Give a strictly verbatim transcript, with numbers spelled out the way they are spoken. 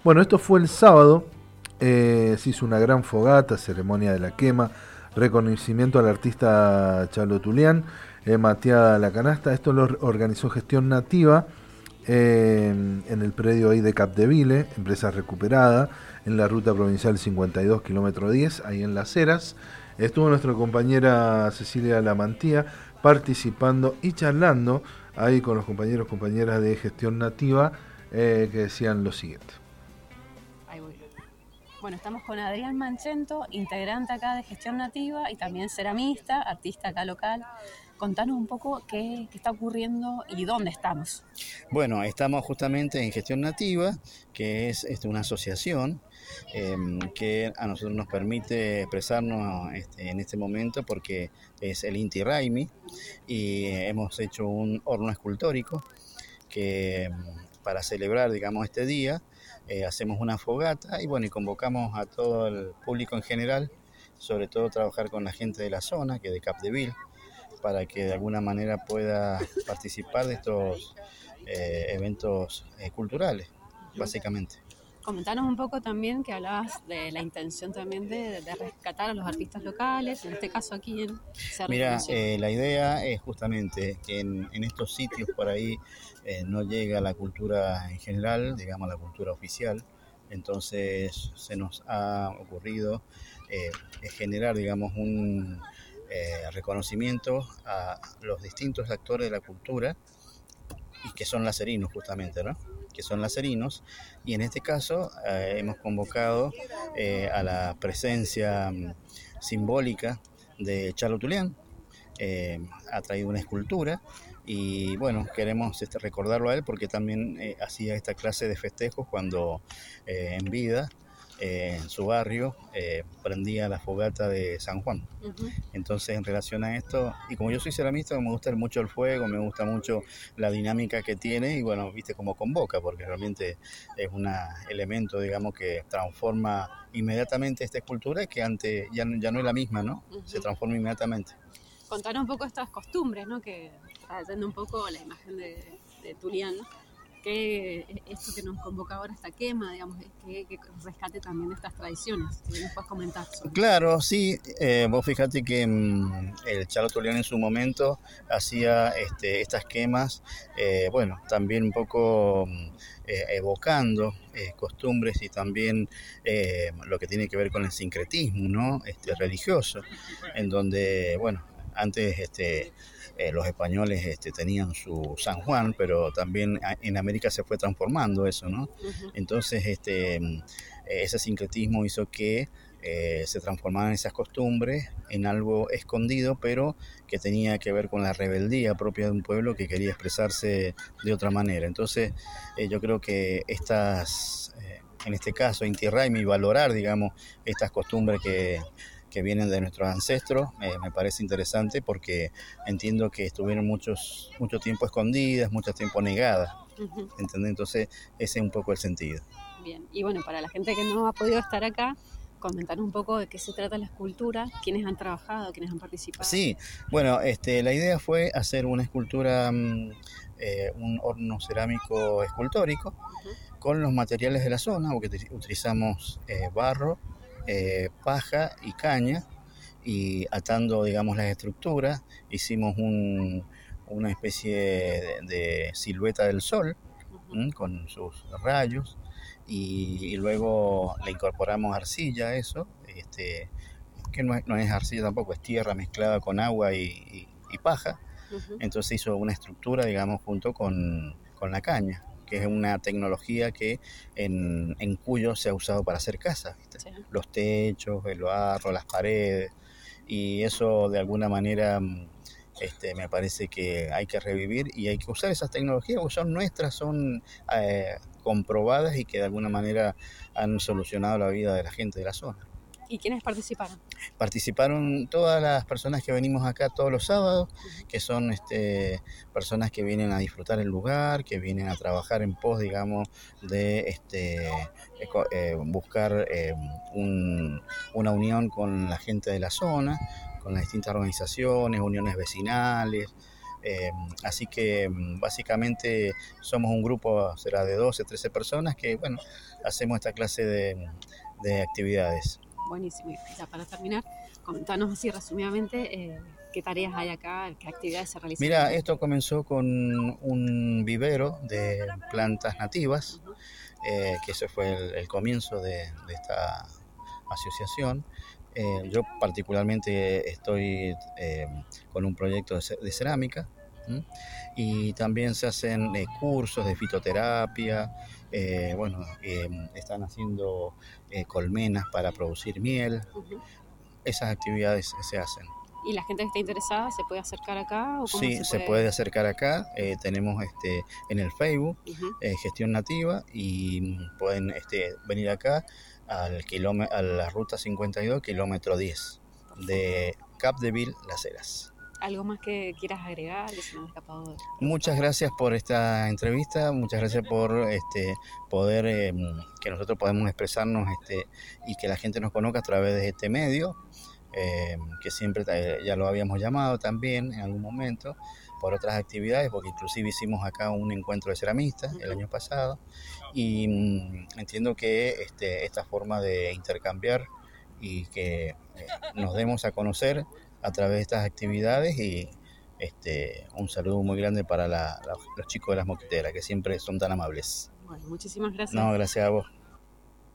Bueno, esto fue el sábado, eh, se hizo una gran fogata, ceremonia de la quema, reconocimiento al artista Chalo Tulián, eh, mateada a la canasta. Esto lo organizó Gestión Nativa eh, en el predio ahí de Capdeville, empresa recuperada, en la ruta provincial cincuenta y dos, kilómetro diez, ahí en Las Heras. Estuvo nuestra compañera Cecilia Lamantía participando y charlando ahí con los compañeros y compañeras de Gestión Nativa, eh, que decían lo siguiente. Ahí voy. Bueno, estamos con Adrián Manchento, integrante acá de Gestión Nativa y también ceramista, artista acá local. Contanos un poco qué, qué está ocurriendo y dónde estamos. Bueno, estamos justamente en Gestión Nativa, que es este, una asociación eh, que a nosotros nos permite expresarnos este, en este momento porque es el Inti Raymi y hemos hecho un horno escultórico que para celebrar, digamos, este día eh, hacemos una fogata y bueno, y convocamos a todo el público en general, sobre todo trabajar con la gente de la zona, que es de Capdeville, para que de alguna manera pueda participar de estos eh, eventos eh, culturales, básicamente. Comentanos un poco también que hablabas de la intención también de, de rescatar a los artistas locales, en este caso aquí en Cerro. Mira, eh, la idea es justamente que en, en estos sitios por ahí eh, no llega la cultura en general, digamos la cultura oficial, entonces se nos ha ocurrido eh, generar, digamos, un Eh, reconocimiento a los distintos actores de la cultura y que son lacerinos justamente, ¿no? Que son lacerinos y en este caso eh, hemos convocado eh, a la presencia um, simbólica de Chalo Tulián, eh, ha traído una escultura y bueno, queremos este, recordarlo a él porque también eh, hacía esta clase de festejos cuando eh, en vida Eh, en su barrio eh, prendía la fogata de San Juan. Uh-huh. Entonces, en relación a esto, y como yo soy ceramista, me gusta mucho el fuego, me gusta mucho la dinámica que tiene y bueno, viste cómo convoca, porque realmente es un elemento, digamos, que transforma inmediatamente esta escultura que antes ya, ya no es la misma, ¿no? Uh-huh. Se transforma inmediatamente. Contanos un poco estas costumbres, ¿no? Que trayendo un poco la imagen de, de Tulián, ¿no? Que esto que nos convoca ahora, esta quema, digamos, que, que rescate también estas tradiciones, que nos puedes comentar sobre. Claro, sí, eh, vos fíjate que mmm, el Chalo Tulián en su momento hacía este, estas quemas, eh, bueno, también un poco eh, evocando eh, costumbres y también eh, lo que tiene que ver con el sincretismo, ¿no? Este, religioso, en donde, bueno, antes este, eh, los españoles este, tenían su San Juan, pero también en América se fue transformando eso, ¿no? Uh-huh. Entonces, este, ese sincretismo hizo que eh, se transformaran esas costumbres en algo escondido, pero que tenía que ver con la rebeldía propia de un pueblo que quería expresarse de otra manera. Entonces, eh, yo creo que estas, eh, en este caso, Inti Raymi, valorar, digamos, estas costumbres que que vienen de nuestros ancestros, eh, me parece interesante porque entiendo que estuvieron muchos, mucho tiempo escondidas, mucho tiempo negadas, uh-huh. ¿Entendés? Entonces ese es un poco el sentido. Bien, y bueno, para la gente que no ha podido estar acá, comentar un poco de qué se trata la escultura, quiénes han trabajado, quiénes han participado. Sí, bueno, este, la idea fue hacer una escultura, eh, un horno cerámico escultórico, uh-huh. con los materiales de la zona, porque utilizamos eh, barro, Eh, paja y caña y atando, digamos, las estructuras hicimos un, una especie de, de silueta del sol, uh-huh. ¿m? Con sus rayos y, y luego le incorporamos arcilla a eso, este, que no es, no es arcilla tampoco, es tierra mezclada con agua y, y, y paja, uh-huh. Entonces hizo una estructura, digamos, junto con, con la caña, que es una tecnología que en, en Cuyo se ha usado para hacer casas, ¿viste? Sí. Los techos, el barro, las paredes, y eso de alguna manera este, me parece que hay que revivir y hay que usar esas tecnologías, porque son nuestras, son eh, comprobadas y que de alguna manera han solucionado la vida de la gente de la zona. ¿Y quiénes participaron? Participaron todas las personas que venimos acá todos los sábados, uh-huh. que son este, personas que vienen a disfrutar el lugar, que vienen a trabajar en pos, digamos, de este, eh, buscar eh, un, una unión con la gente de la zona, con las distintas organizaciones, uniones vecinales, Eh, así que básicamente somos un grupo, será de doce, trece personas que, bueno, hacemos esta clase de, de actividades. Buenísimo. Y ya para terminar, comentanos así resumidamente eh, qué tareas hay acá, qué actividades se realizan. Mira, esto comenzó con un vivero de plantas nativas, uh-huh. eh, que ese fue el, el comienzo de, de esta asociación. Eh, yo particularmente estoy eh, con un proyecto de, de cerámica, ¿m? Y también se hacen eh, cursos de fitoterapia, eh, bueno, eh, están haciendo eh, colmenas para producir miel, uh-huh. Esas actividades se hacen. ¿Y la gente que esté interesada se puede acercar acá? ¿O cómo sí, se, se puede... puede acercar acá. Eh, tenemos este en el Facebook, uh-huh. eh, Gestión Nativa, y pueden este, venir acá al kilómetro, a la ruta cincuenta y dos, kilómetro diez, de Capdeville, Las Heras. ¿Algo más que quieras agregar? Que se me ha escapado de... Muchas gracias por esta entrevista, muchas gracias por este, poder, eh, que nosotros podamos expresarnos este, y que la gente nos conozca a través de este medio. Eh, que siempre eh, ya lo habíamos llamado también en algún momento por otras actividades, porque inclusive hicimos acá un encuentro de ceramistas el año pasado, y mmm, entiendo que este, esta forma de intercambiar y que eh, nos demos a conocer a través de estas actividades, y este, un saludo muy grande para la, la, los chicos de las Mosquiteras, que siempre son tan amables. Bueno, muchísimas gracias. No, gracias a vos.